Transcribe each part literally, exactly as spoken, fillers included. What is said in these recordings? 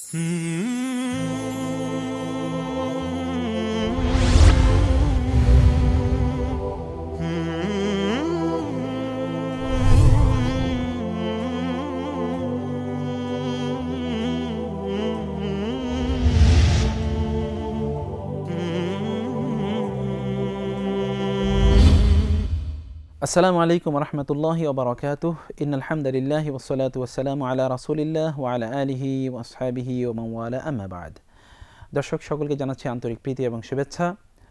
আসসালামু আলাইকুম ওয়া রাহমাতুল্লাহি ওয়া বারাকাতুহু ইন্নাল হামদুলিল্লাহি ওয়াস সালাতু ওয়াস সালামু আলা রাসূলিল্লাহ ওয়া আলা আলিহি ওয়া আসহাবিহি ওয়া মান ওয়ালা আম্মা বা'দ। দর্শক সকলকে জানাচ্ছি আন্তরিক প্রীতি এবং শুভেচ্ছা।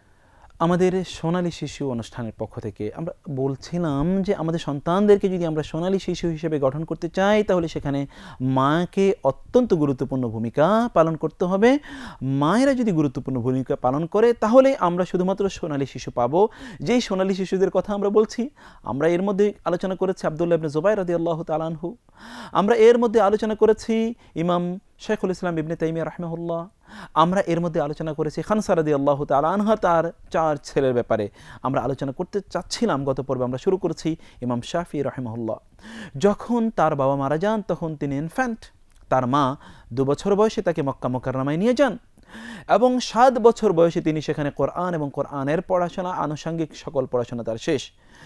আমাদের সোনালী শিশু অনুষ্ঠানের পক্ষ থেকে আমরা বলছিলাম যে আমাদের সন্তানদেরকে যদি আমরা সোনালী শিশু হিসেবে গঠন করতে চাই তাহলে সেখানে মাকে অত্যন্ত গুরুত্বপূর্ণ ভূমিকা পালন করতে হবে। মায়েরা যদি গুরুত্বপূর্ণ ভূমিকা পালন করে তাহলে আমরা শুধুমাত্র সোনালী শিশু পাবো। যেই সোনালী শিশুদের কথা আমরা বলছি, আমরা এর মধ্যে আলোচনা করেছি আব্দুল্লাহ ইবনে জুবাইর রাদিয়াল্লাহু তাআলা আনহু, আমরা এর মধ্যে আলোচনা করেছি ইমাম শাইখুল ইসলাম ইবনে তাইমিয়া রাহিমাহুল্লাহ, আমরা এর মধ্যে আলোচনা করেছি খানসা রাদিয়াল্লাহু তাআলা আনহা তার চার ছেলের ব্যাপারে আমরা আলোচনা করতে চাচ্ছিলাম। গত পর্বে আমরা শুরু করেছি ইমাম শাফি রাহিমাহুল্লাহ, যখন তার বাবা মারা যান তখন তিনি ইনফ্যান্ট, তার মা দু বছর বয়সে তাকে মক্কা মুকাররমায় নিয়ে যান এবং সাত বছর বয়সে তিনি সেখানে কোরআন এবং কোরআনের পড়াশোনা আনুষঙ্গিক সকল পড়াশোনা তার শেষ।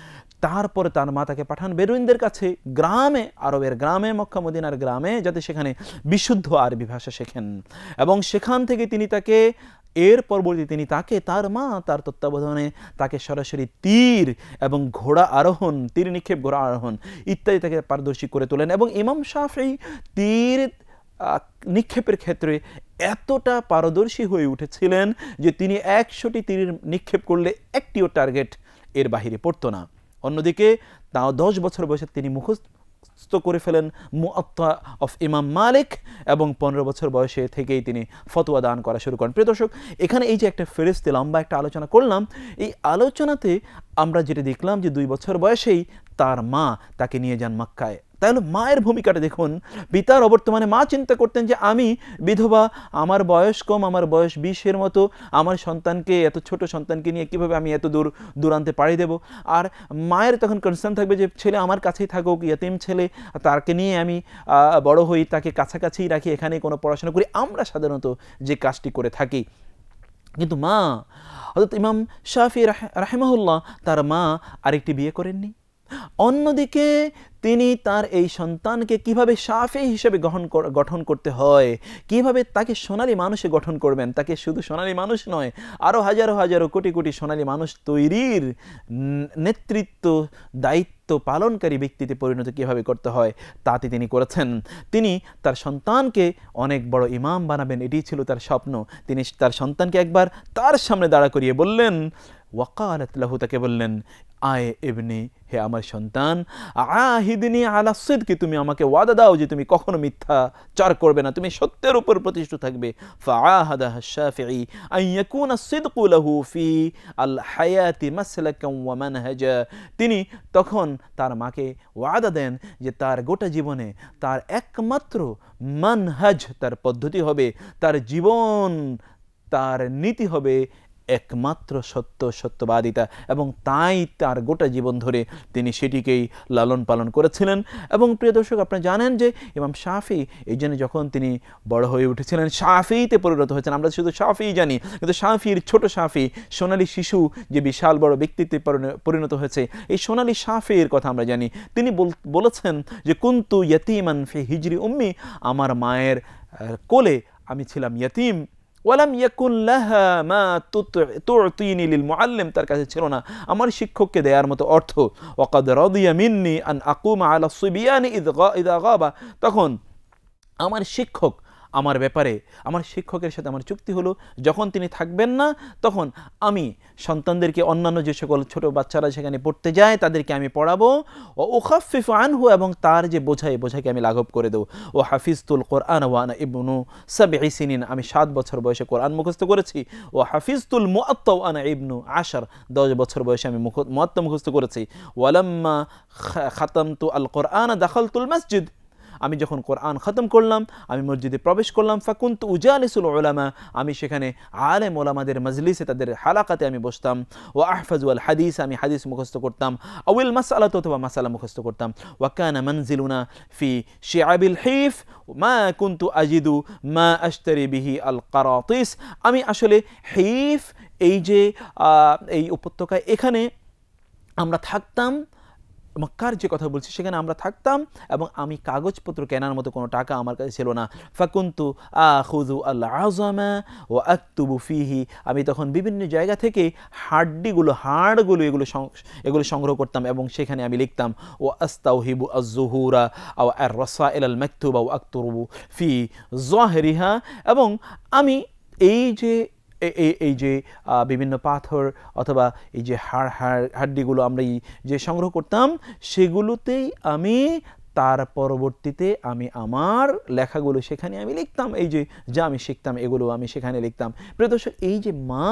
তারপরে তার মা তাকে পাঠান বেদুইনদের কাছে, গ্রামে, আরবের গ্রামে, মক্কা মদিনার গ্রামে, যাতে সেখানে বিশুদ্ধ আরবি ভাষা শেখেন এবং সেখান থেকে তিনি তাকে এর পরবর্তী তিনি তাকে তার মা তার তত্ত্বাবধানে তাকে সরাসরি তীর এবং ঘোড়া আরোহণ, তীর নিক্ষেপ, ঘোড়া আরোহণ ইত্যাদি তাকে পারদর্শী করে তোলেন। এবং ইমাম শাফি তীর নিক্ষেপের ক্ষেত্রে এতটা পারদর্শী হয়ে উঠেছিলেন যে তিনি একশোটি তীর নিক্ষেপ করলে একটিও টার্গেট এর বাহিরে পড়তো না। অন্যদিকে তাও দশ বছর বয়সে তিনি মুখস্থ করে ফেলেন মুআত্তা অফ ইমাম মালিক এবং পনেরো বছর বয়সে থেকেই তিনি ফতোয়া দান করা শুরু করেন। প্রিয় দর্শক, এখানে এই যে একটা ফেরেশতে লম্বা একটা আলোচনা করলাম, এই আলোচনাতে আমরা যেটা দেখলাম যে দুই বছর বয়সেই তার মা তাকে নিয়ে যান মক্কায়। তাহলে মায়ের ভূমিকাটা দেখুন। পিতার অবর্তমানে মা চিন্তা করতেন যে আমি বিধবা, আমার বয়স কম, আমার বয়স বিশের মতো, আমার সন্তানকে, এত ছোট সন্তানকে নিয়ে কিভাবে আমি এত দূর দূরান্তে পাড়ি দেব। আর মায়ের তখন কনসার্ন থাকবে যে ছেলে আমার কাছেই থাকুক, ইয়াতিম ছেলে, তাকে নিয়ে আমি বড় হই, তাকে কাছাকাছিই রাখি, এখানে কোনো পড়াশোনা করি, আমরা সাধারণত যে কাজটি করে থাকি। কিন্তু মা হযরত ইমাম শাফি রাহিমাহুল্লাহ, তার মা আরেকটি বিয়ে করেননি। অন্যদিকে তিনি তার এই সন্তানকে কিভাবে শাফি হিসেবে গঠন গঠন করতে হয়, কিভাবে তাকে সোনালী মানুষে গঠন করবেন, তাকে শুধু সোনালী মানুষ নয়, আরও হাজারো হাজারো কোটি কোটি সোনালী মানুষ তৈরির নেতৃত্ব দায়িত্ব পালনকারী ব্যক্তিতে পরিণত কিভাবে করতে হয় তাতে তিনি করেছেন। তিনি তার সন্তানকে অনেক বড় ইমাম বানাবেন, এটি ছিল তার স্বপ্ন। তিনি তার সন্তানকে একবার তার সামনে দাঁড়া করিয়ে বললেন, ওয়াকালাত লাহু, তাকে বললেন, আয় ইবনি, হে আমার সন্তান, আহিদনি আলা সিদকি, তুমি আমাকে ওয়াদা দাও যে তুমি কখনো মিথ্যাচার করবে না, তুমি সত্যের উপর প্রতিষ্ঠিত থাকবে। ফাআহাদাহা শাফিঈ আন ইয়াকুনা সিদকু লাহু ফি আল হায়াতি মাসলাকান ওয়া মানহাজা। তিনি তখন তার মাকে ওয়াদা দেন যে তার গোটা জীবনে তার একমাত্র মানহাজ, তার পদ্ধতি হবে, তার জীবন, তার নীতি হবে একমাত্র সত্য, সত্যবাদিতা, এবং তাই তার গোটা জীবন ধরে তিনি সেটিকেই লালন পালন করেছিলেন। এবং প্রিয় দর্শক, আপনারা জানেন যে ইমাম শাফি এই জন্য যখন তিনি বড় হয়ে উঠেছিলেন শাফিতে পরিণত হয়েছেন। আমরা শুধু শাফি জানি, কিন্তু শাফির ছোট শাফি, সোনালী শিশু যে বিশাল বড় ব্যক্তিত্বে পরিণত হয়েছে, এই সোনালী শাফির কথা আমরা জানি। তিনি বলেছেন যে কুনতু ইয়াতীমান ফি হিজরি উম্মি, আমার মায়ের কোলে আমি ছিলাম ইয়াতীম। ওয়ালাম ইয়াকুন লাহা মা তুতিনি লিল মুআল্লিম, তার কাছে ছিল না আমার শিক্ষককে দেওয়ার মতো অর্থ। ওয়াকাদ রাদিয়া মিন্নি আন আকুমা আলা সিবিয়ানি ইযা গাবা, তখন আমার শিক্ষক আমার ব্যাপারে, আমার শিক্ষকের সাথে আমার চুক্তি হলো, যখন তিনি থাকবেন না তখন আমি সন্তানদেরকে, অন্যান্য যে সকল ছোট বাচ্চারা সেখানে পড়তে যায় তাদেরকে আমি পড়াবো। ও উখাফিফু আনহু, এবং তার যে বোঝাই বোঝাকে আমি লাঘব করে দেবো। ও হাফিজতুল কোরআন ওয়া আনা ইবনু সাবঈ সিনিন, আমি সাত বছর বয়সে কোরআন মুখস্থ করেছি। ও হাফিজতুল মুআত্তা ওয়া আনা ইবনু আশার, দশ বছর বয়সে আমি মুআত্তা মুখস্থ করেছি। ওয়ালাম্মা খাতামতু আল কোরআন দাখালতুল মসজিদ, আমি যখন কোরআন খতম করলাম, আমি মসজিদে প্রবেশ করলাম, ফাকুনতু উজালিসুল উলামা, আমি সেখানে আলেম ওলামাদের মজলিসে, তাদের হালাকাতে আমি বসতাম। ওয়া আহফাজু আল হাদিস, আমি হাদিস মুখস্থ করতাম। আউল মাসআলাত, অথবা মাসালা মুখস্থ করতাম। ওয়া কানা মানজিলুনা ফি শিআবিল হিফ মা কুনতু আজিদু মা আশতারি বিহি আল কারাতিস, আমি আসলে হিফ, এই যে এই উপত্যকায়, এখানে আমরা থাকতাম, মক্কার যে কথা বলছি সেখানে আমরা থাকতাম, এবং আমি কাগজপত্র কেনার মতো কোনো টাকা আমার কাছে ছিল না। ফাকুনতু আখুযু আল আযমা ওয়া আকতুবু ফিহি, আমি তখন বিভিন্ন জায়গা থেকে হাড্ডিগুলো, হাড়গুলো, এগুলো এগুলো সংগ্রহ করতাম এবং সেখানে আমি লিখতাম। ওয়া আস্তাউহিবু আয-যুহুরা আও আর-রাসাইল আল মাকতুবা ওয়া আকতুবু ফি যাহরিহা, এবং আমি এই যে এই যে বিভিন্ন পাথর অথবা এই যে হাড় হাড় হাড্ডিগুলো আমরা যে সংগ্রহ করতাম, সেগুলোতেই আমি তার পরবর্তীতে আমি আমার লেখাগুলো সেখানে আমি লিখতাম। এই যে যা আমি শিখতাম এগুলো আমি সেখানে লিখতাম। প্রিয় দর্শক, এই যে মা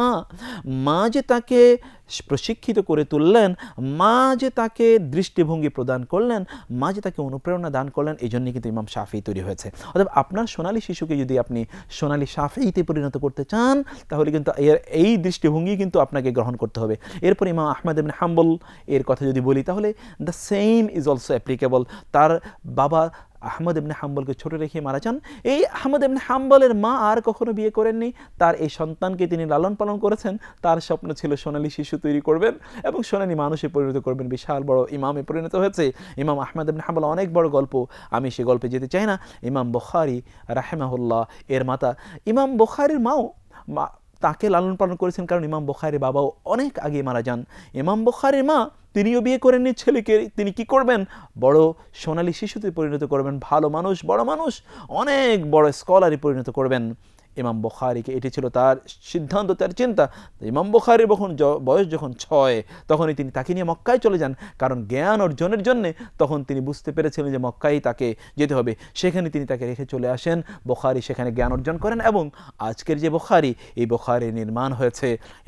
মা যে তাকে প্রশিক্ষিত করে তুললেন, মা যে তাকে দৃষ্টিভঙ্গি প্রদান করলেন, মা যে তাকে অনুপ্রেরণা দান করলেন, এই জন্যই কিন্তু ইমাম শাফিঈ তৈরি হয়েছে। অর্থাৎ আপনার সোনালী শিশুকে যদি আপনি সোনালী শাফিঈতে পরিণত করতে চান, তাহলে কিন্তু এর এই দৃষ্টিভঙ্গি কিন্তু আপনাকে গ্রহণ করতে হবে। এরপর ইমাম আহমদ ইবনে হাম্বল এর কথা যদি বলি, তাহলে the same is also applicable. তার বাবা আহমদ ইবনে হাম্বলকে ছোট রেখে মারা যান। এই আহমদ ইবনে হাম্বলের মা আর কখনো বিয়ে করেননি, তার এই সন্তানকে তিনি লালন পালন করেছেন। তার স্বপ্ন ছিল সোনালী শিশু তৈরি করবেন এবং সোনালী মানুষে পরিণত করবেন, বিশাল বড় ইমামে পরিণত হয়েছে। ইমাম আহমদ ইবনে হাম্বল অনেক বড় গল্প, আমি সে গল্পে যেতে চাই না। ইমাম বুখারী রাহিমাহুল্লাহ এর মাতা, ইমাম বুখারীর মাও মা তাকে লালন পালন করেছেন, কারণ ইমাম বুখারীর বাবাও অনেক আগে মারা যান। ইমাম বুখারীর মা, তিনিও বিয়ে করেননি ছেলেকে, তিনি কি করবেন, বড় সোনালী শিশুতে পরিণত করবেন, ভালো মানুষ, বড় মানুষ, অনেক বড় স্কলারে পরিণত করবেন ইমাম বুখারীকে। এটি ছিল তার সিদ্ধান্ত, তার চিন্তা। ইমাম বুখারীর যখন বয়স যখন ছয়, তখনই তিনি তাকে নিয়ে মক্কায় চলে যান, কারণ জ্ঞান অর্জনের জন্য। তখন তিনি বুঝতে পেরেছিলেন যে মক্কায় তাকে যেতে হবে, সেখানে তিনি তাকে রেখে চলে আসেন। বুখারী সেখানে জ্ঞান অর্জন করেন, এবং আজকের যে বুখারী, এই বুখারী নির্মাণ হয়েছে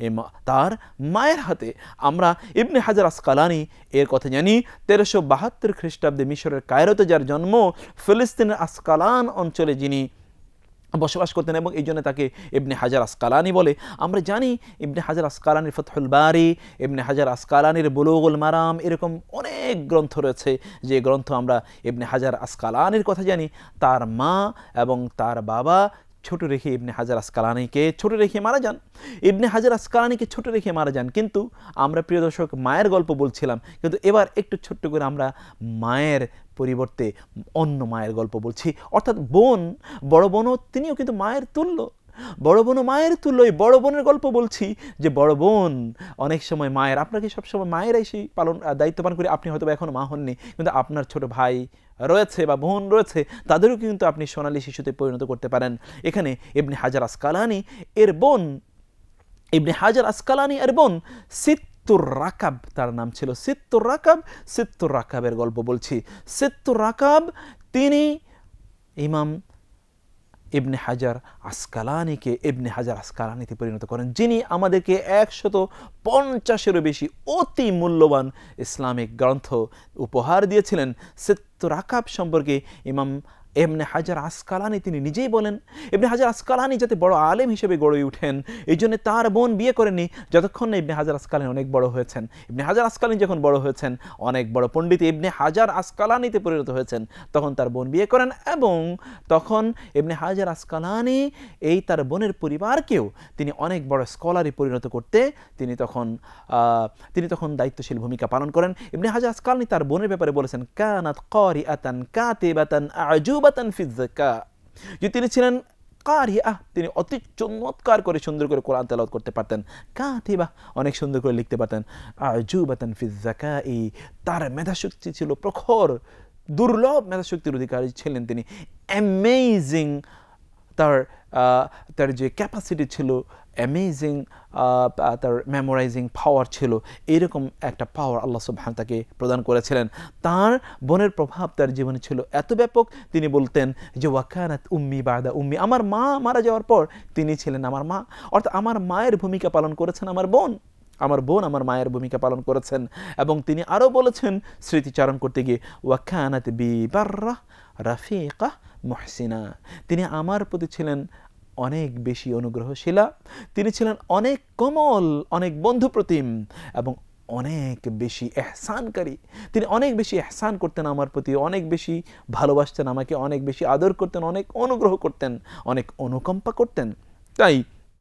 তার মায়ের হাতে। আমরা ইবনে হাজার আসকালানি এর কথা জানি, তেরোশো বাহাত্তর খ্রিস্টাব্দে মিশরের কায়রোতে যার জন্ম, ফিলিস্তিনের আসকালান অঞ্চলে যিনি বসবাস করতেন, এবং এই জন্য তাকে ইবনে হাজার আসকালানি বলে। আমরা জানি ইবনে হাজার আসকালানির ফাতহুল বারি, ইবনে হাজার আসকালানির বুলুগুল মারাম, এরকম অনেক গ্রন্থ রয়েছে, যে গ্রন্থ আমরা ইবনে হাজার আসকালানির কথা জানি। তার মা এবং তার বাবা ছোট রেখে ইবনে হাজার আসকালানিকে ছোট রেখে মারা যান। ইবনে হাজার আসকালানিকে ছোট রেখে মারা যান, কিন্তু আমরা প্রিয় দর্শক মায়ের গল্প বলছিলাম, কিন্তু এবার একটু ছোট্ট করে আমরা মায়ের পরিবর্তে অন্য মায়ের গল্প বলছি। অর্থাৎ বোন, বড় বোনও তিনিও কিন্তু মায়ের তুল্য, বড় বোনও মায়ের তুল্য। এই বড় বোনের গল্প বলছি, যে বড় বোন অনেক সময় মায়ের, আপনাকে সবসময় মায়েরাই সেই পালন দায়িত্ব পালন করে, আপনি হয়তো এখনো মা হননি, কিন্তু আপনার ছোট ভাই রয়েছে বা বোন রয়েছে, তাদেরও কিন্তু আপনি সোনালী শিশুতে পরিণত করতে পারেন। এখানে ইবনে হাজার আসকালানি এর বোন, ইবনে হাজার আসকালানি এর বোন সিত্তুর রাকাব, তার নাম ছিল সিত্তুর রাকাব। সিত্তুর রাকাবের গল্প বলছি। সিত্তুর রাকাব তিনি ইমাম ইবনে হাজার আসকালানিকে ইবনে হাজার আসকালানিতে পরিণত করেন, যিনি আমাদেরকে একশত পঞ্চাশেরও বেশি অতি মূল্যবান ইসলামিক গ্রন্থ উপহার দিয়েছিলেন। সিত্তুর রাকাব সম্পর্কে ইমাম ইবনে হাজার আসকালানি তিনি নিজেই বলেন, ইবনে হাজার আসকালানি যাতে বড় আলেম হিসেবে গড়ে উঠেন, এই জন্য তার বোন বিয়ে করেননি যতক্ষণ না ইবনে হাজার আসকালানি অনেক বড় হয়েছেন। ইবনে হাজার আসকালানি যখন বড় হয়েছেন, অনেক বড় পণ্ডিত ইবনে হাজার আসকালানিতে পরিণত হয়েছেন, তখন তার বোন বিয়ে করেন, এবং তখন ইবনে হাজার আসকালানি এই তার বোনের পরিবারকেও তিনি অনেক বড় স্কলারে পরিণত করতে তিনি তখন তিনি তখন দায়িত্বশীল ভূমিকা পালন করেন। ইবনে হাজার আসকালানি তার বোনের ব্যাপারে বলেছেন, কানাত কারিআতান কাতিবাতান আজুবাতান ফি যাকা, যে তিনি ছিলেন কারিয়া, তিনি অতি চমৎকার করে সুন্দর করে কোরআন তেলাওয়াত করতে পারতেন। কাতিবা, অনেক সুন্দর করে লিখতে পারতেন। আজুবাতান ফি যাকাই, তার মেধাশক্তি ছিল প্রখর, দুর্লভ মেধাশক্তির অধিকারী ছিলেন তিনি। অ্যামেজিং তার তার যে ক্যাপাসিটি ছিল, অ্যামেজিং তার মেমোরাইজিং পাওয়ার ছিল, এইরকম একটা পাওয়ার আল্লাহ সুবহানাহু তাকে প্রদান করেছিলেন। তার বোনের প্রভাব তার জীবনে ছিল এত ব্যাপক, তিনি বলতেন যে ওয়াকানাত উম্মি বাদা উম্মি, আমার মা মারা যাওয়ার পর তিনি ছিলেন আমার মা। অর্থাৎ আমার মায়ের ভূমিকা পালন করেছেন আমার বোন, আমার বোন আমার মায়ের ভূমিকা পালন করেছেন। এবং তিনি আরও বলেছেন স্মৃতিচারণ করতে গিয়ে, ওয়াকানাত বি বাররা রাফিকা মুহসিনা, তিনি আমার প্রতি ছিলেন অনেক বেশি অনুগ্রহশীলা, তিনি ছিলেন অনেক কোমল, অনেক বন্ধুপ্রতিম এবং অনেক বেশি এহসানকারী। তিনি অনেক বেশি এহসান করতেন আমার প্রতি, অনেক বেশি ভালোবাসতেন আমাকে, অনেক বেশি আদর করতেন, অনেক অনুগ্রহ করতেন, অনেক অনুকম্পা করতেন। তাই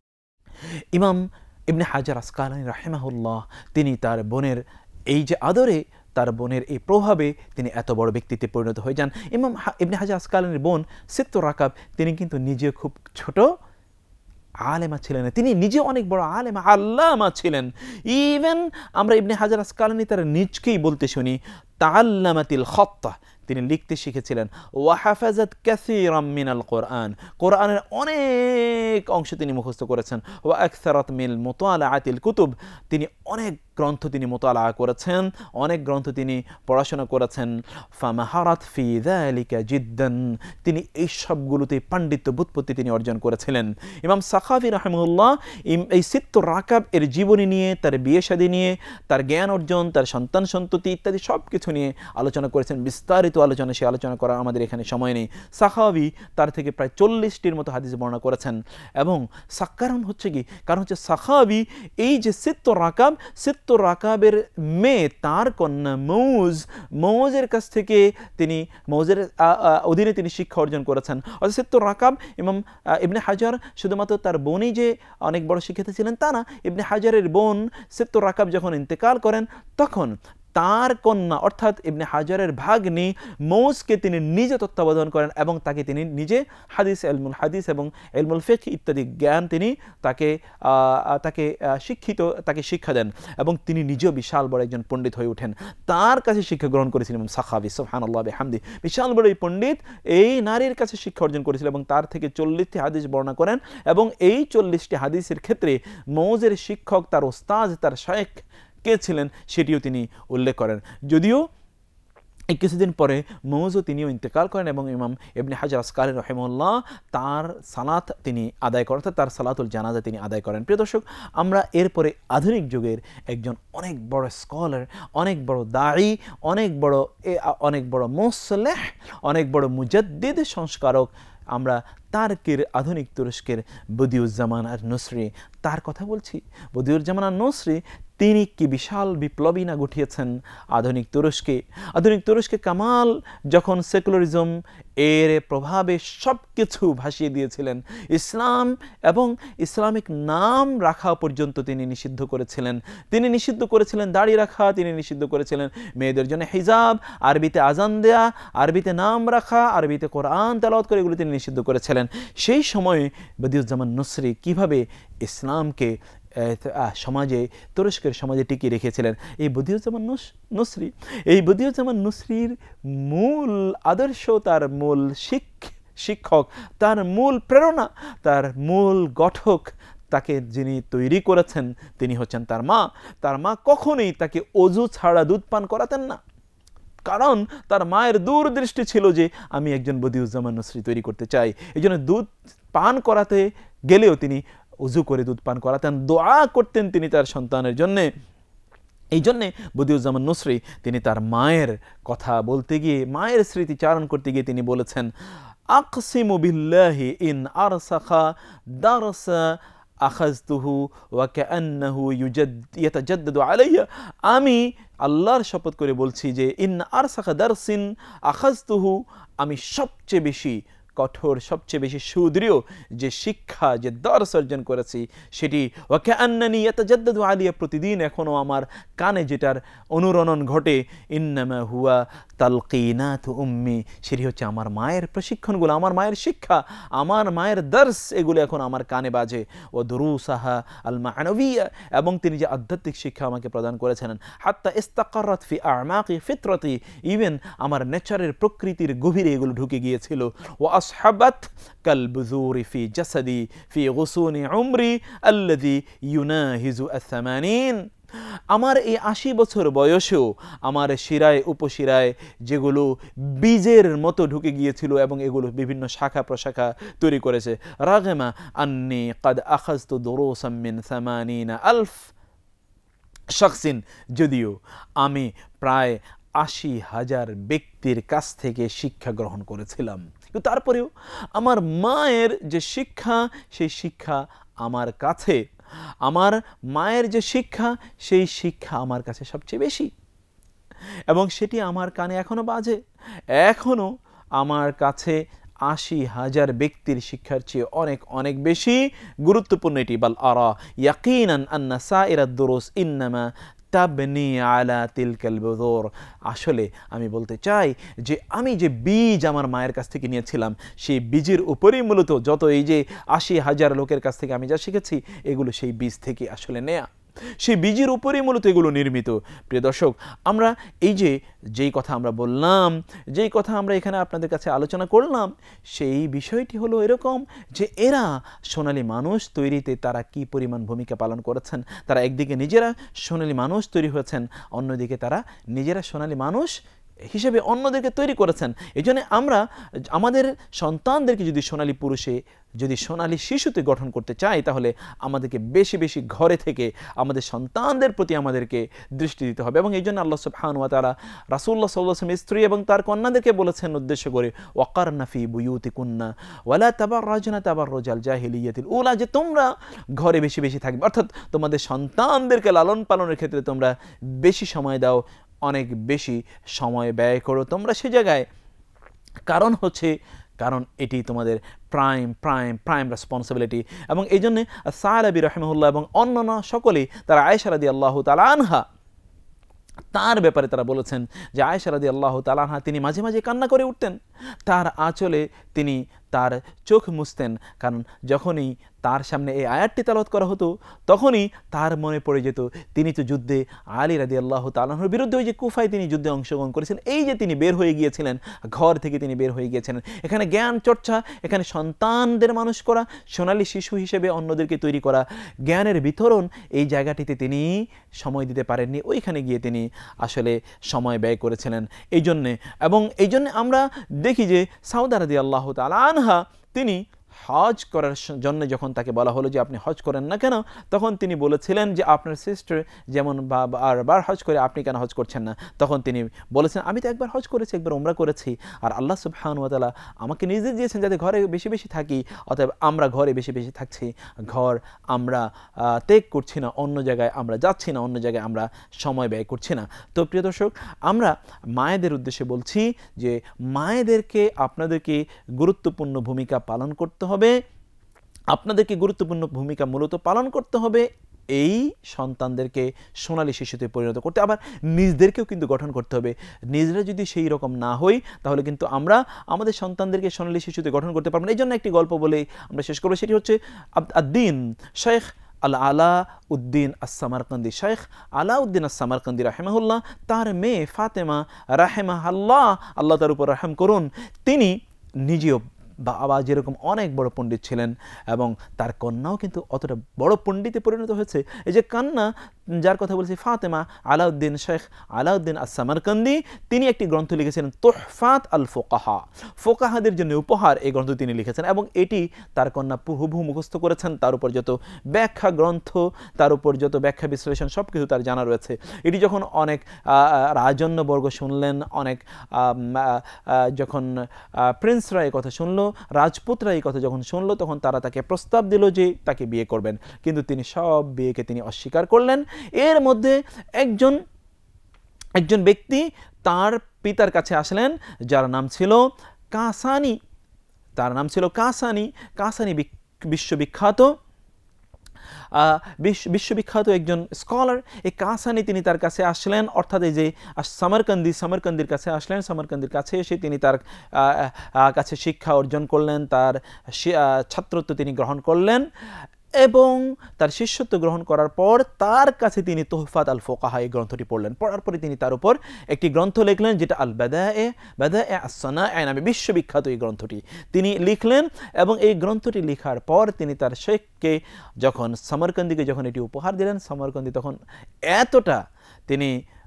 ইমাম ইবনে হাজার আসকালানী রাহিমাহুল্লাহ তিনি তার বোনের এই যে আদরে, তার বোনের এই প্রভাবে তিনি এত বড় ব্যক্তিত্বে পরিণত হয়ে যান। ইমাম ইবনে হাজার আসকালানীর বোন সিত্ত রাকাব, তিনি কিন্তু নিজে খুব ছোট আলেমা ছিলেন, তিনি নিজে অনেক বড় আলেমা আল্লামা ছিলেন। ইভেন আমরা ইবনে হাজার আসকালানী তার নিজকেই বলতে শুনি তাআল্লামাতিল খাত্তা, তিনি লিখতে শিখেছিলেন। ওয়া হাফাজাত কাসীরাম মিনাল কোরআন, কোরআনের অনেক অংশ তিনি মুখস্থ করেছেন। ওয়া আকসারাত মিল মুতালাআতিল কুতুব, তিনি অনেক গ্রন্থ তিনি মুতালা করেছেন, অনেক গ্রন্থ তিনি পড়াশোনা করেছেন। ফামাহারাত ফি যালিকা জিদ্দান, তিনি এই সবগুলোতে পাণ্ডিত্য বুৎপত্তি তিনি অর্জন করেছিলেন। ইমাম সাখাভী রাহিমাহুল্লাহ এই সিত্ত রাকাব এর জীবনী নিয়ে, তার বিয়ে শাদী নিয়ে, তার জ্ঞান অর্জন, তার সন্তান সন্ততি ইত্যাদি সব কিছু নিয়ে আলোচনা করেছেন, বিস্তারিত আলোচনা। সে আলোচনা করার আমাদের এখানে সময় নেই। সাখাভী তার থেকে প্রায় চল্লিশটির মতো হাদিস বর্ণনা করেছেন। এবং কারণ হচ্ছে কি, কারণ হচ্ছে সাখাভী এই যে সিত্ত রাকাব, সিত্ত রাকাবের মেয়ে, তার কন্যা মৌজ, মৌজের কাছ থেকে তিনি, মৌজের অধীনে তিনি শিক্ষা অর্জন করেছেন। অর্থাৎ সিত্ত রাকাব, ইমাম ইবনে হাজার শুধুমাত্র তার বোনই যে অনেক বড় শিক্ষিতা ছিলেন তা না, ইবনে হাজারের বোন সিত্ত রাকাব যখন ইন্তেকাল করেন, তখন তার কন্যা অর্থাৎ ইবনে হাজারের ভাগ্নি মৌজকে তিনি নিজে তত্ত্বাবধান করেন এবং তাকে তিনি নিজে হাদিস, ইলমুল হাদিস এবং ইলমুল ফিকহ ইত্যাদি জ্ঞান তিনি তাকে তাকে শিক্ষিত তাকে শিক্ষা দেন এবং তিনি নিজেও বিশাল বড় একজন পণ্ডিত হয়ে ওঠেন। তার কাছে শিক্ষা গ্রহণ করেছিলেন ইমাম সাখাভী, সুবহানাল্লাহ বিহামদি। বিশাল বড় এই পণ্ডিত এই নারীর কাছে শিক্ষা অর্জন করেছিলেন এবং তার থেকে চল্লিশটি হাদিস বর্ণনা করেন। এবং এই চল্লিশটি হাদিসের ক্ষেত্রে মৌজের শিক্ষক, তার ওস্তাদ, তার শায়েখ কে ছিলেন সেটিও তিনি উল্লেখ করেন। যদিও এই কিছুদিন পরে মৌজও তিনিও ইন্তেকাল করেন এবং ইমাম ইবনে হাজার আসকালানী রাহিমাহুল্লাহ তার সালাত তিনি আদায় করেন, তার সালাতুল জানাজা তিনি আদায় করেন। প্রিয় দর্শক, আমরা এরপরে আধুনিক যুগের একজন অনেক বড় স্কলার, অনেক বড় দাঈ, অনেক বড় অনেক বড় মুসলিহ, অনেক বড় মুজাদ্দিদ, সংস্কারক, আমরা তার্কের আধুনিক তুরস্কের বদিউজ্জামান আর নসরি তার কথা বলছি। বদিউজ্জামান আর নসরি তিনি কি বিশাল বিপ্লবী না ঘটিয়েছেন আধুনিক তুরস্কে। আধুনিক তুরস্কে কামাল যখন সেকুলারিজম এর প্রভাবে সব কিছু ভাসিয়ে দিয়েছিলেন, ইসলাম এবং ইসলামিক নাম রাখা পর্যন্ত তিনি নিষিদ্ধ করেছিলেন। তিনি নিষিদ্ধ করেছিলেন দাড়ি রাখা, তিনি নিষিদ্ধ করেছিলেন মেয়েদের জন্য হিজাব, আরবিতে আজান দেয়া, আরবিতে নাম রাখা, আরবিতে কোরআন তেলাওয়াত করে, এগুলো তিনি নিষিদ্ধ করেছিলেন। সেই সময়ে বদিউজ্জামান নসরি কিভাবে ইসলামকে সমাজে, তুরস্কের সমাজে টিকিয়ে রেখেছিলেন। এই বদিউজ্জামান নসরি, এই বদিউজ্জামান নসরির মূল আদর্শ, তার মূল শিক্ষক, তার মূল প্রেরণা, তার মূল গঠক, তাকে যিনি তৈরি করেছেন তিনি হচ্ছেন তার মা। তার মা কখনোই তাকে অজু ছাড়া দুধ পান করাতেন না, কারণ তার মায়ের দূরদৃষ্টি ছিল যে আমি একজন বদিউজ্জামান নসরি তৈরি করতে চাই। এই জন্য দুধ পান করাতে গেলেও তিনি উজু করে দুধ পান করাতেন, দোয়া করতেন তিনি তার সন্তানের জন্যে। এই জন্যে বদিউজ্জামান নসরি তিনি তার মায়ের কথা বলতে গিয়ে, মায়ের স্মৃতিচারণ করতে গিয়ে তিনি বলেছেন, আকসিমু বিল্লাহি ইন আরসাখা দারসা আখাজতুহু ওয়া কাআন্নাহু ইয়াতাজাদ্দাদু আলাইয়া, আমি আল্লাহর শপথ করে বলছি যে ইন আরসাখা দারসিন আখাজতুহু, আমি সবচেয়ে বেশি কঠোর, সবচেয়ে বেশি সুদৃঢ় যে শিক্ষা, যে দর্শ অর্জন করেছি সেটি ওয়া কাআন্নানি ইয়াতাজাদ্দাদু আলাইয়া, প্রতিদিন এখনও আমার কানে যেটার অনুরণন ঘটে, ইন্নামা হুয়া তালকিনাতু উম্মি, সেটি হচ্ছে আমার মায়ের প্রশিক্ষণগুলো, আমার মায়ের শিক্ষা, আমার মায়ের দর্শ, এগুলো এখন আমার কানে বাজে। ও দুরুসাহা আল মা'নাবিয়া, এবং তিনি যে আধ্যাত্মিক শিক্ষা আমাকে প্রদান করেছেন, হাত্তা ইস্তাকাররাত ফি আ'মাকি ফিতরাতি, ইভেন আমার নেচারের, প্রকৃতির গভীরে এগুলো ঢুকে গিয়েছিল। ও আসহাবাত কাল বুযুরি ফি জাসাদি ফি গুসুনি উমরি আল্লাযী ইউনাহিজু আস-সামানিন, আমার এই আশি বছর বয়সেও আমার শিরায় উপশিরায় যেগুলো বীজের মতো ঢুকে গিয়েছিল এবং এগুলো বিভিন্ন শাখা প্রশাখা তৈরি করেছে। রাগমা আন্নি কাদ আখাজতু দুরুসাম মিন সামানিনা আলফ শাখসিন, যদিও আমি প্রায় আশি হাজার ব্যক্তির কাছ থেকে শিক্ষা গ্রহণ করেছিলাম, কিন্তু তারপরেও আমার মায়ের যে শিক্ষা সেই শিক্ষা আমার কাছে, আমার মায়ের যে শিক্ষা সেই শিক্ষা আমার কাছে সবচেয়ে বেশি, এবং সেটি আমার কানে এখনো বাজে। এখনো আমার কাছে আশি হাজার ব্যক্তির শিক্ষার চেয়ে অনেক অনেক বেশি গুরুত্বপূর্ণ এটি। বাল আরা ইয়াকিনান আন্না সাইরাদ দুরুস ইন্নামা তাবনি আলা তিলকাল বুযুর। আসলে আমি বলতে চাই যে আমি যে বীজ আমার মায়ের কাছ থেকে নিয়েছিলাম সেই বীজের উপরেই মূলত যত এই যে আশি হাজার লোকের কাছ থেকে আমি যা শিখেছি এগুলো সেই বীজ থেকে আসলে নেয়া, সেই বীজের উপরেই মূলত এগুলো নির্মিত। প্রিয় দর্শক, আমরা এই যে যেই কথা আমরা বললাম, যেই কথা আমরা এখানে আপনাদের কাছে আলোচনা করলাম, সেই বিষয়টি হলো এরকম যে এরা সোনালী মানুষ তৈরিতে তারা কি পরিমাণ ভূমিকা পালন করেছেন। তারা একদিকে নিজেরা সোনালী মানুষ তৈরি হয়েছেন, অন্যদিকে তারা নিজেরা সোনালী মানুষ হিসেবে অন্যদেরকে তৈরি করেছেন। এই জন্য আমরা আমাদের সন্তানদেরকে যদি সোনালী পুরুষে, যদি সোনালী শিশুতে গঠন করতে চাই, তাহলে আমাদেরকে বেশি বেশি ঘরে থেকে আমাদের সন্তানদের প্রতি আমাদেরকে দৃষ্টি দিতে হবে। এবং এই জন্য আল্লাহ সুবহানাহু ওয়া তাআলা রাসূলুল্লাহ সাল্লাল্লাহু আলাইহি ওয়াসাল্লাম স্ত্রী এবং তার কন্যাদেরকে বলেছেন উদ্দেশ্য করে, ওয়াকারনা ফি বুয়ুতিকুন্না ওয়ালা তাবাররাজনা তাবাররুজাল জাহিলিয়াতিল উলা, যে তোমরা ঘরে বেশি বেশি থাকবে, অর্থাৎ তোমাদের সন্তানদেরকে লালন পালনের ক্ষেত্রে তোমরা বেশি সময় দাও, অনেক বেশি সময় ব্যয় করো তোমরা সে জায়গায়। কারণ হচ্ছে কারণ এটি তোমাদের প্রাইম প্রাইম প্রাইম রেসপন্সিবিলিটি। এবং এই জন্যে সাআলাবী রাহিমাহুল্লাহ এবং অন্যান্য সকলেই তারা আয়েশা রাদিয়াল্লাহু তাআলা আনহা তার ব্যাপারে তারা বলেছেন যে আয়েশা রাদিয়াল্লাহু তাআলা আনহা তিনি মাঝে মাঝে কান্না করে উঠতেন, তার আঁচলে তিনি তার চোখ মুছতেন, কারণ যখনই তার সামনে এই আয়াতটি তেলাওয়াত করা হতো তখনই তার মনে পড়ে যেত তিনি তো যুদ্ধে আলী রাদিয়াল্লাহু তাআলা আনহুর বিরুদ্ধে ওই যে কুফায় তিনি যুদ্ধে অংশগ্রহণ করেছেন, এই যে তিনি বের হয়ে গিয়েছিলেন, ঘর থেকে তিনি বের হয়ে গিয়েছিলেন, এখানে জ্ঞান চর্চা, এখানে সন্তানদের মানুষ করা, সোনালী শিশু হিসেবে অন্যদেরকে তৈরি করা, জ্ঞানের বিতরণ, এই জায়গাটিতে তিনি সময় দিতে পারেননি, ওইখানে গিয়ে তিনি আসলে সময় ব্যয় করেছিলেন। এই জন্যে এবং এই জন্যে আমরা দেখি যে সাউদা রাদিয়াল্লাহু তাআলা আনহা তিনি হজ করার জন্য যখন তাকে বলা হলো যে আপনি হজ করেন না কেন, তখন তিনি বলেছিলেন যে আপনার সিস্টার যেমন বারবার হজ করে আপনি কেন হজ করছেন না। তখন তিনি বলেছেন আমি তো একবার হজ করেছি, একবার উমরা করেছি, আর আল্লাহ সুবহানাহু ওয়া তাআলা আমাকে নির্দেশ দিয়েছেন যাতে ঘরে বেশি বেশি থাকি, অতএব আমরা ঘরে বেশি বেশি থাকছি, ঘর আমরা ত্যাগ করছি না, অন্য জায়গায় আমরা যাচ্ছি না, অন্য জায়গায় আমরা সময় ব্যয় করছি না। তো প্রিয় দর্শক, আমরা মায়েদের উদ্দেশ্যে বলছি যে মায়েদেরকে আপনাদেরকে গুরুত্বপূর্ণ ভূমিকা পালন করতে হবে, আপনাদেরকে গুরুত্বপূর্ণ ভূমিকা মূলত পালন করতে হবে এই সন্তানদেরকে সোনালী শিশুতে পরিণত করতে, আবার নিজদেরকেও কিন্তু গঠন করতে হবে। নিজেরা যদি সেই রকম না হই তাহলে কিন্তু আমরা আমাদের সন্তানদেরকে সোনালী শিশুতে গঠন করতে পারবো না। এই জন্য একটি গল্প বলে আমরা শেষ করবো, সেটি হচ্ছে আদ-দ্বীন শেখ আল আলা উদ্দিন আস-সামারকান্দি। শেখ আলাউদ্দিন আস-সামারকান্দি রাহিমাহুল্লাহ, তার মেয়ে ফাতেমা রাহিমাহাল্লাহ, আল্লাহ তার উপর রহম করুন, তিনি নিজেও বাবা যেরকম অনেক বড় পণ্ডিত ছিলেন এবং তার কন্যাও কিন্তু অতটা বড় পণ্ডিতে পরিণত হয়েছে। এই যে কন্যা যার কথা বলছি ফাতেমা আলাউদ্দিন, শেখ আলাউদ্দিন আস-সামারকান্দি, তিনি একটি গ্রন্থ লিখেছিলেন তুহফাত আল ফুকাহা, ফোকাহাদের জন্য উপহার, এই গ্রন্থ তিনি লিখেছেন এবং এটি তার কন্যা হুবহু মুখস্থ করেছেন। তার উপর যত ব্যাখ্যা গ্রন্থ, তার উপর যত ব্যাখ্যা বিশ্লেষণ সব কিছু তার জানা রয়েছে। এটি যখন অনেক রাজন্যবর্গ শুনলেন, অনেক যখন প্রিন্সরা এই কথা শুনলো, রাজপুতরা এই কথা যখন শুনলো, তখন তারা তাকে প্রস্তাব দিল যে তাকে বিয়ে করবেন, কিন্তু তিনি সব বিয়েকে তিনি অস্বীকার করলেন। এর মধ্যে একজন একজন ব্যক্তি তার পিতার কাছে আসলেন যার নাম ছিল কাসানি, তার নাম ছিল কাসানি। কাসানি বিশ্ববিখ্যাত বিশ্ববিখ্যাত একজন স্কলার। এই কাসানি তিনি তার কাছে আসলেন, অর্থাৎ এই যে সামারকান্দি সামারকান্দির কাছে আসলেন, সামারকান্দির কাছে এসে তিনি তার কাছে শিক্ষা অর্জন করলেন, তার ছাত্রত্ব তিনি গ্রহণ করলেন এবং তার শিষ্যত্ব গ্রহণ করার পর তার কাছে তিনি তুহফাত আল ফুকাহা এই গ্রন্থটি পড়লেন। পড়ার পরে তিনি তার উপর একটি গ্রন্থ লিখলেন যেটা আল বাদায়ে বাদায়ে আস-সানাআ নামে বিশ্ববিখ্যাত এই গ্রন্থটি তিনি লিখলেন। এবং এই গ্রন্থটি লেখার পর তিনি তার শেখকে যখন সামারকান্দিকে যখন এটি উপহার দিলেন, সামারকান্দি তখন এতটা তিনি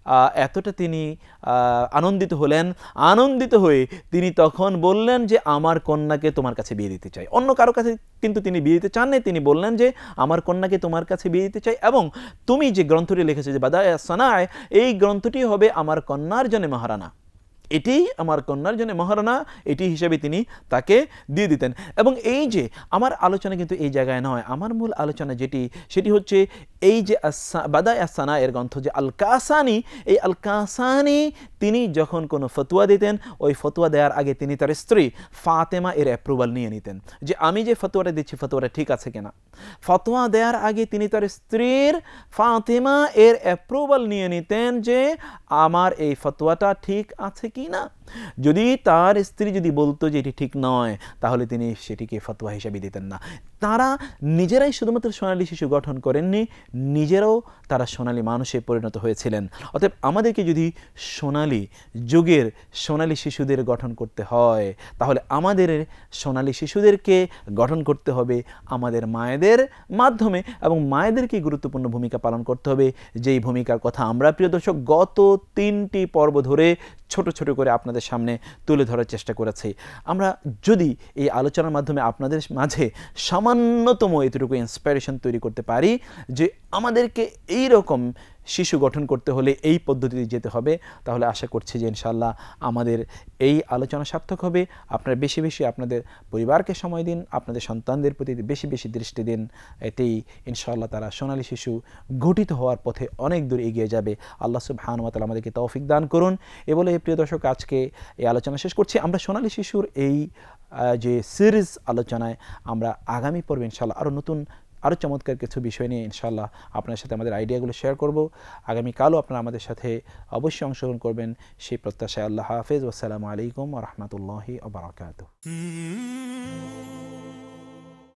এতটা তিনি আনন্দিত হলেন, আনন্দিত হয়ে তিনি তখন বললেন যে আমার কন্যাকে তোমার কাছে বিয়ে দিতে চাই। অন্য কারো কাছে কিন্তু তিনি বিয়ে দিতে চান নাই, তিনি বললেন যে আমার কন্যাকে তোমার কাছে বিয়ে দিতে চাই, এবং তুমি যে গ্রন্থটি লিখেছো যে বাদায়ে সানায়, এই গ্রন্থটি হবে আমার কন্যার জন্য মহারানা, এটি আমার কন্যার জন্য মহারানা, এটি হিসেবে তিনি তাকে দিয়ে দিতেন। এবং এই যে আমার আলোচনা কিন্তু এই জায়গায় নয়, আমার মূল আলোচনা যেটি সেটি হচ্ছে এই যে বাদায়ে সানা এর গ্রন্থ যে আল কাসানি, এই আল কাসানি তিনি যখন কোনো ফতোয়া দিতেন, ওই ফতোয়া দেওয়ার আগে তিনি তার স্ত্রী ফাতেমা এর অ্যাপ্রুভাল নিয়ে নিতেন যে আমি যে ফতোয়াটা দিচ্ছি ফতোয়াটা ঠিক আছে কিনা। ফতোয়া দেওয়ার আগে তিনি তার স্ত্রীর ফাতেমা এর অ্যাপ্রুভাল নিয়ে নিতেন যে আমার এই ফতোয়াটা ঠিক আছে কি না। যদি তার স্ত্রী যদি বলতো যে এটি ঠিক নয়, তাহলে তিনি সেটিকে ফতোয়া হিসেবে দিতেন না। তারা নিজেরাই শুধুমাত্র সোনালী শিশু গঠন করেননি, নিজেরাও তারা সোনালী মানুষে পরিণত হয়েছিলেন। অতএব আমাদেরকে যদি সোনালী যুগের সোনালী শিশুদের গঠন করতে হয়, তাহলে আমাদের সোনালী শিশুদেরকে গঠন করতে হবে আমাদের মায়েদের মাধ্যমে, এবং মায়েদেরকে গুরুত্বপূর্ণ ভূমিকা পালন করতে হবে, যেই ভূমিকার কথা আমরা প্রিয় দর্শক গত তিনটি পর্ব ধরে ছোট ছোট করে আপনাদের সামনে তুলে ধরার চেষ্টা করেছি। আমরা যদি এই আলোচনার মাধ্যমে আপনাদের মাঝে সামান্যতম এতটুকু ইন্সপিরেশন তৈরি করতে পারি যে আমাদেরকে এই রকম শিশু গঠন করতে হলে এই পদ্ধতিতে যেতে হবে, তাহলে আশা করছি যে ইনশাআল্লাহ আমাদের এই আলোচনা সার্থক হবে। আপনারা বেশি বেশি আপনাদের পরিবারকে সময় দিন, আপনাদের সন্তানদের প্রতি বেশি বেশি দৃষ্টি দিন, এতেই ইনশাআল্লাহ তারা সোনালী শিশু গঠিত হওয়ার পথে অনেক দূর এগিয়ে যাবে। আল্লাহ সুবহানাহু ওয়া তাআলা আমাদেরকে তৌফিক দান করুন। এ বলে প্রিয় দর্শক আজকে এই আলোচনা শেষ করছি। আমরা সোনালী শিশুর এই যে সিরিজ আলোচনায় আমরা আগামী পর্বে ইনশাআল্লাহ আরও নতুন আরও চমৎকার কিছু বিষয় নিয়ে ইনশাআল্লাহ আপনার সাথে আমাদের আইডিয়াগুলো শেয়ার করব। আগামীকালও আপনারা আমাদের সাথে অবশ্যই অংশগ্রহণ করবেন সেই প্রত্যাশায়। আল্লাহ হাফেজ। আসসালামু আলাইকুম ওয়া রাহমাতুল্লাহি ওয়া বারাকাতুহু।